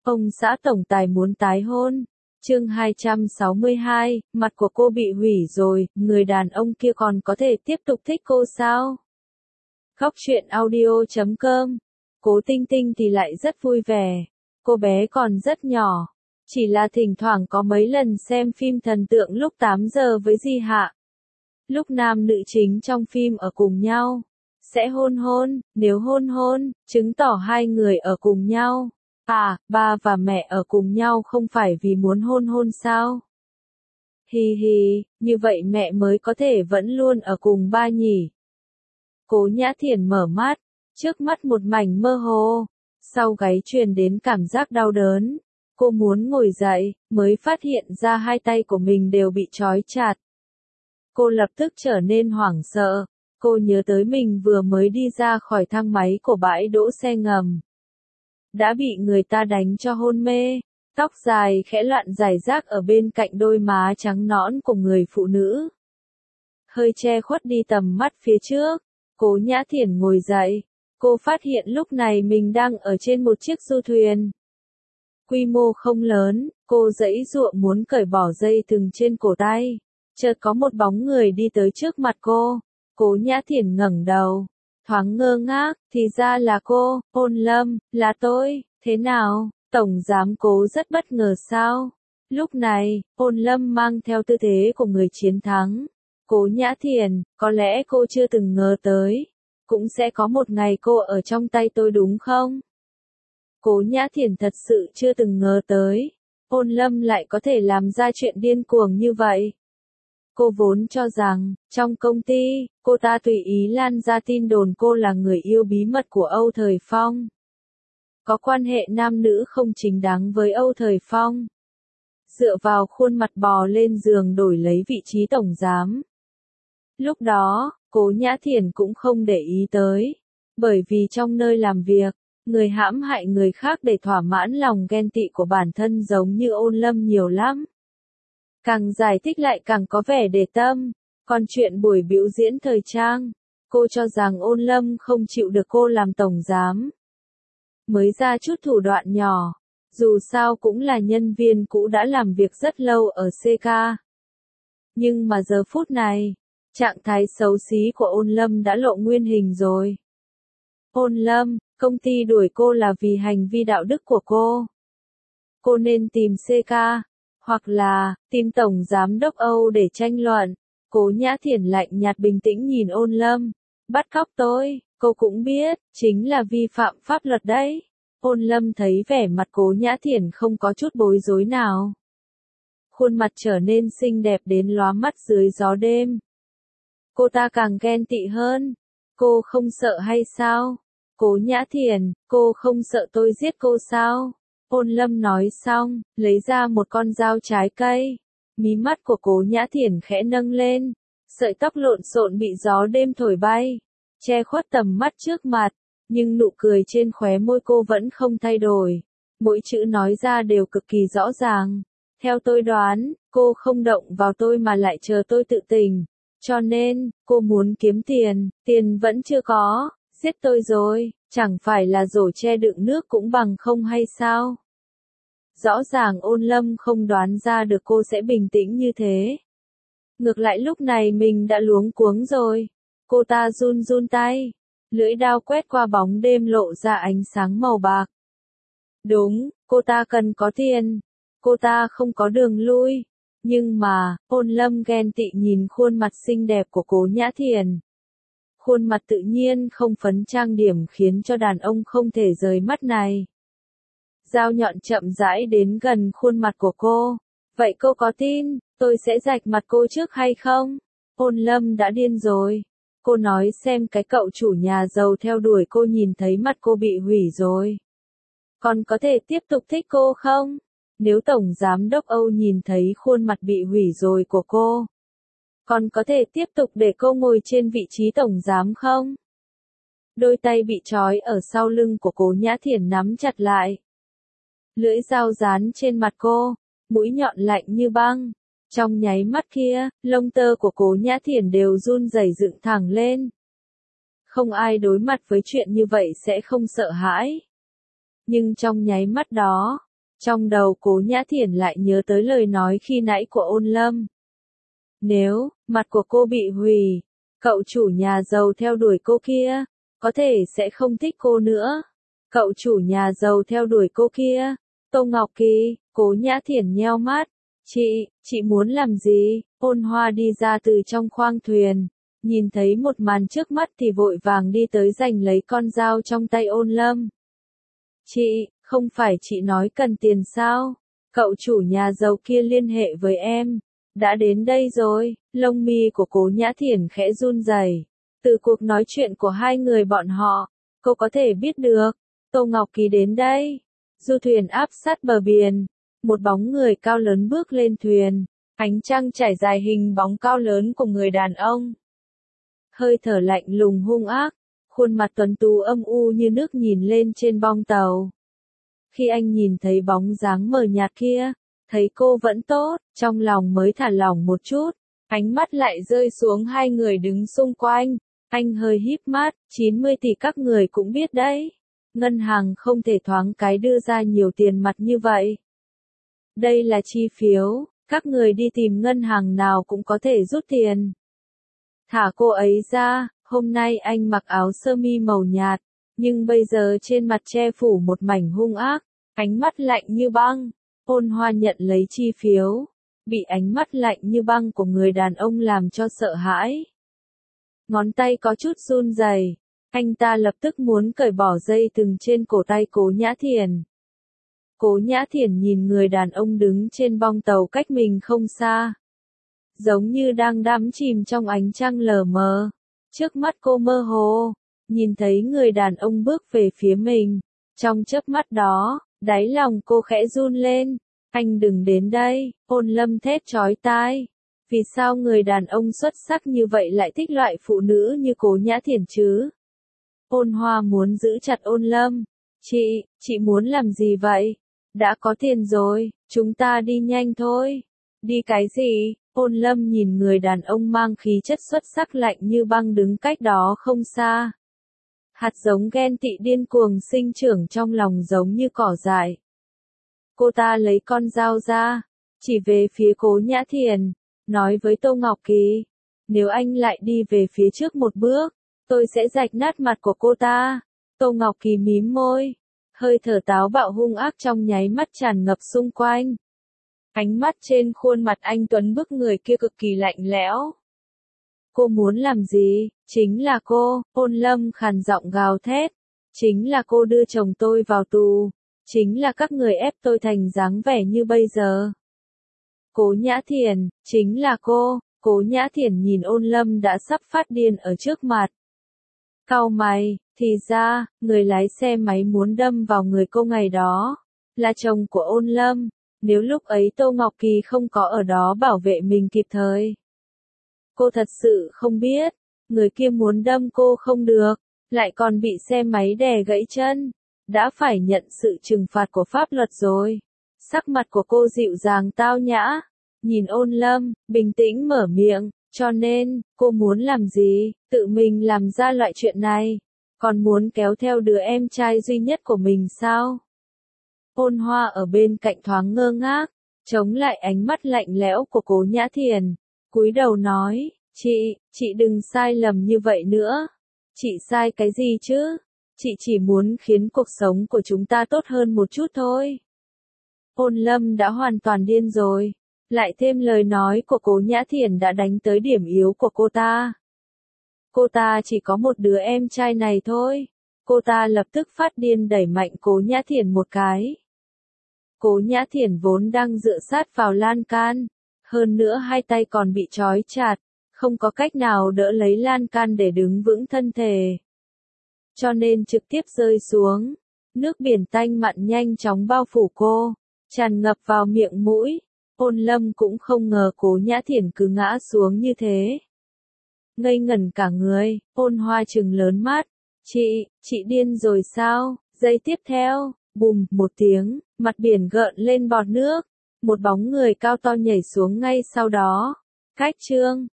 Ông xã tổng tài muốn tái hôn. Chương 262, mặt của cô bị hủy rồi, người đàn ông kia còn có thể tiếp tục thích cô sao? Khóc chuyện audio.com. Cố Tinh Tinh thì lại rất vui vẻ. Cô bé còn rất nhỏ. Chỉ là thỉnh thoảng có mấy lần xem phim thần tượng lúc 8 giờ với Di Hạ. Lúc nam nữ chính trong phim ở cùng nhau, sẽ hôn hôn, nếu hôn hôn, chứng tỏ hai người ở cùng nhau. À, ba và mẹ ở cùng nhau không phải vì muốn hôn hôn sao? Hi hi, như vậy mẹ mới có thể vẫn luôn ở cùng ba nhỉ. Cố Nhã Thiển mở mắt, trước mắt một mảnh mơ hồ, sau gáy truyền đến cảm giác đau đớn. Cô muốn ngồi dậy, mới phát hiện ra hai tay của mình đều bị trói chặt. Cô lập tức trở nên hoảng sợ, cô nhớ tới mình vừa mới đi ra khỏi thang máy của bãi đỗ xe ngầm. Đã bị người ta đánh cho hôn mê, tóc dài khẽ loạn rải rác ở bên cạnh đôi má trắng nõn của người phụ nữ. Hơi che khuất đi tầm mắt phía trước, Cố Nhã Thiển ngồi dậy, cô phát hiện lúc này mình đang ở trên một chiếc du thuyền. Quy mô không lớn, cô giãy giụa muốn cởi bỏ dây thừng trên cổ tay. Chợt có một bóng người đi tới trước mặt cô. Cố Nhã Thiển ngẩng đầu, thoáng ngơ ngác, thì ra là cô, Ôn Lâm, là tôi, thế nào, tổng giám Cố rất bất ngờ sao? Lúc này, Ôn Lâm mang theo tư thế của người chiến thắng. Cố Nhã Thiển, có lẽ cô chưa từng ngờ tới, cũng sẽ có một ngày cô ở trong tay tôi đúng không? Cố Nhã Thiển thật sự chưa từng ngờ tới, Ôn Lâm lại có thể làm ra chuyện điên cuồng như vậy. Cô vốn cho rằng, trong công ty, cô ta tùy ý lan ra tin đồn cô là người yêu bí mật của Âu Thời Phong. Có quan hệ nam nữ không chính đáng với Âu Thời Phong. Dựa vào khuôn mặt bò lên giường đổi lấy vị trí tổng giám. Lúc đó, Cố Nhã Thiển cũng không để ý tới. Bởi vì trong nơi làm việc, người hãm hại người khác để thỏa mãn lòng ghen tị của bản thân giống như Ôn Lâm nhiều lắm. Càng giải thích lại càng có vẻ để tâm. Còn chuyện buổi biểu diễn thời trang, cô cho rằng Ôn Lâm không chịu được cô làm tổng giám. Mới ra chút thủ đoạn nhỏ, dù sao cũng là nhân viên cũ đã làm việc rất lâu ở CK. Nhưng mà giờ phút này, trạng thái xấu xí của Ôn Lâm đã lộ nguyên hình rồi. Ôn Lâm, công ty đuổi cô là vì hành vi đạo đức của cô. Cô nên tìm CK, hoặc là, tìm Tổng Giám đốc Âu để tranh luận. Cố Nhã Thiển lạnh nhạt bình tĩnh nhìn Ôn Lâm. Bắt cóc tôi, cô cũng biết, chính là vi phạm pháp luật đấy. Ôn Lâm thấy vẻ mặt Cố Nhã Thiển không có chút bối rối nào. Khuôn mặt trở nên xinh đẹp đến lóa mắt dưới gió đêm. Cô ta càng ghen tị hơn. Cô không sợ hay sao? Cố Nhã Thiển, cô không sợ tôi giết cô sao? Ôn Lâm nói xong, lấy ra một con dao trái cây. Mí mắt của Cố Nhã Thiển khẽ nâng lên. Sợi tóc lộn xộn bị gió đêm thổi bay, che khuất tầm mắt trước mặt. Nhưng nụ cười trên khóe môi cô vẫn không thay đổi. Mỗi chữ nói ra đều cực kỳ rõ ràng. Theo tôi đoán, cô không động vào tôi mà lại chờ tôi tự tỉnh. Cho nên, cô muốn kiếm tiền, tiền vẫn chưa có, giết tôi rồi, chẳng phải là rổ che đựng nước cũng bằng không hay sao? Rõ ràng Ôn Lâm không đoán ra được cô sẽ bình tĩnh như thế. Ngược lại lúc này mình đã luống cuống rồi. Cô ta run run tay, lưỡi dao quét qua bóng đêm lộ ra ánh sáng màu bạc. Đúng, cô ta cần có tiền. Cô ta không có đường lui. Nhưng mà, Ôn Lâm ghen tị nhìn khuôn mặt xinh đẹp của Cố Nhã Thiển. Khuôn mặt tự nhiên không phấn trang điểm khiến cho đàn ông không thể rời mắt này. Dao nhọn chậm rãi đến gần khuôn mặt của cô. Vậy cô có tin, tôi sẽ rạch mặt cô trước hay không? Ôn Lâm đã điên rồi. Cô nói xem cái cậu chủ nhà giàu theo đuổi cô nhìn thấy mặt cô bị hủy rồi. Còn có thể tiếp tục thích cô không? Nếu Tổng Giám đốc Âu nhìn thấy khuôn mặt bị hủy rồi của cô, còn có thể tiếp tục để cô ngồi trên vị trí Tổng Giám không? Đôi tay bị trói ở sau lưng của Cố Nhã Thiển nắm chặt lại. Lưỡi dao dán trên mặt cô, mũi nhọn lạnh như băng. Trong nháy mắt kia, lông tơ của Cố Nhã Thiển đều run rẩy dựng thẳng lên. Không ai đối mặt với chuyện như vậy sẽ không sợ hãi. Nhưng trong nháy mắt đó, Trong đầu Cố Nhã Thiển lại nhớ tới lời nói khi nãy của Ôn Lâm. Nếu mặt của cô bị hủy, cậu chủ nhà giàu theo đuổi cô kia, có thể sẽ không thích cô nữa. Cậu chủ nhà giàu theo đuổi cô kia. Tô Ngọc Kỳ, Cố Nhã Thiển nheo mắt. Chị muốn làm gì? Ôn Hoa đi ra từ trong khoang thuyền. Nhìn thấy một màn trước mắt thì vội vàng đi tới giành lấy con dao trong tay Ôn Lâm. Không phải chị nói cần tiền sao? Cậu chủ nhà giàu kia liên hệ với em. Đã đến đây rồi, lông mi của Cố Nhã Thiển khẽ run rẩy. Từ cuộc nói chuyện của hai người bọn họ, cô có thể biết được, Tô Ngọc Kỳ đến đây. Du thuyền áp sát bờ biển, một bóng người cao lớn bước lên thuyền, ánh trăng trải dài hình bóng cao lớn của người đàn ông. Hơi thở lạnh lùng hung ác, khuôn mặt tuấn tú âm u như nước nhìn lên trên bong tàu. Khi anh nhìn thấy bóng dáng mờ nhạt kia, thấy cô vẫn tốt, trong lòng mới thả lỏng một chút, ánh mắt lại rơi xuống hai người đứng xung quanh. Anh hơi híp mắt, 90 tỷ các người cũng biết đấy. Ngân hàng không thể thoáng cái đưa ra nhiều tiền mặt như vậy. Đây là chi phiếu, các người đi tìm ngân hàng nào cũng có thể rút tiền. Thả cô ấy ra, hôm nay anh mặc áo sơ mi màu nhạt, nhưng bây giờ trên mặt che phủ một mảnh hung ác, ánh mắt lạnh như băng. Ôn Hoa nhận lấy chi phiếu, bị ánh mắt lạnh như băng của người đàn ông làm cho sợ hãi. Ngón tay có chút run rẩy, anh ta lập tức muốn cởi bỏ dây thừng trên cổ tay Cố Nhã Thiển. Cố Nhã Thiển nhìn người đàn ông đứng trên bong tàu cách mình không xa, giống như đang đắm chìm trong ánh trăng lờ mờ. Trước mắt cô mơ hồ, nhìn thấy người đàn ông bước về phía mình. Trong chớp mắt đó, đáy lòng cô khẽ run lên. Anh đừng đến đây, Ôn Lâm thét chói tai. Vì sao người đàn ông xuất sắc như vậy lại thích loại phụ nữ như Cố Nhã Thiển chứ? Ôn Hoa muốn giữ chặt Ôn Lâm. Chị muốn làm gì vậy? Đã có tiền rồi, chúng ta đi nhanh thôi. Đi cái gì? Ôn Lâm nhìn người đàn ông mang khí chất xuất sắc lạnh như băng đứng cách đó không xa. Hạt giống ghen tị điên cuồng sinh trưởng trong lòng giống như cỏ dại. Cô ta lấy con dao ra, chỉ về phía Cố Nhã Thiển, nói với Tô Ngọc Kỳ, nếu anh lại đi về phía trước một bước, tôi sẽ rạch nát mặt của cô ta. Tô Ngọc Kỳ mím môi, hơi thở táo bạo hung ác trong nháy mắt tràn ngập xung quanh. Ánh mắt trên khuôn mặt anh tuấn bức người kia cực kỳ lạnh lẽo. Cô muốn làm gì? Chính là cô, Ôn Lâm khàn giọng gào thét. Chính là cô đưa chồng tôi vào tù. Chính là các người ép tôi thành dáng vẻ như bây giờ. Cố Nhã Thiển, chính là cô. Cố Nhã Thiển nhìn Ôn Lâm đã sắp phát điên ở trước mặt. Cau mày, thì ra, người lái xe máy muốn đâm vào người cô ngày đó, là chồng của Ôn Lâm. Nếu lúc ấy Tô Ngọc Kỳ không có ở đó bảo vệ mình kịp thời. Cô thật sự không biết, người kia muốn đâm cô không được, lại còn bị xe máy đè gãy chân. Đã phải nhận sự trừng phạt của pháp luật rồi. Sắc mặt của cô dịu dàng tao nhã, nhìn Ôn Lâm, bình tĩnh mở miệng, cho nên, cô muốn làm gì, tự mình làm ra loại chuyện này, còn muốn kéo theo đứa em trai duy nhất của mình sao? Ôn Hoa ở bên cạnh thoáng ngơ ngác, chống lại ánh mắt lạnh lẽo của Cố Nhã Thiển, cúi đầu nói, chị đừng sai lầm như vậy nữa. Chị sai cái gì chứ? Chị chỉ muốn khiến cuộc sống của chúng ta tốt hơn một chút thôi. Ôn Lâm đã hoàn toàn điên rồi. Lại thêm lời nói của Cố Nhã Thiển đã đánh tới điểm yếu của cô ta. Cô ta chỉ có một đứa em trai này thôi. Cô ta lập tức phát điên đẩy mạnh Cố Nhã Thiển một cái. Cố Nhã Thiển vốn đang dựa sát vào lan can. Hơn nữa hai tay còn bị trói chặt. Không có cách nào đỡ lấy lan can để đứng vững thân thể. Cho nên trực tiếp rơi xuống. Nước biển tanh mặn nhanh chóng bao phủ cô, tràn ngập vào miệng mũi. Ôn Lâm cũng không ngờ Cố Nhã Thiển cứ ngã xuống như thế. Ngây ngẩn cả người, Ôn Hoa trừng lớn mắt. Chị điên rồi sao? Giây tiếp theo, bùm một tiếng, mặt biển gợn lên bọt nước. Một bóng người cao to nhảy xuống ngay sau đó. Cách chương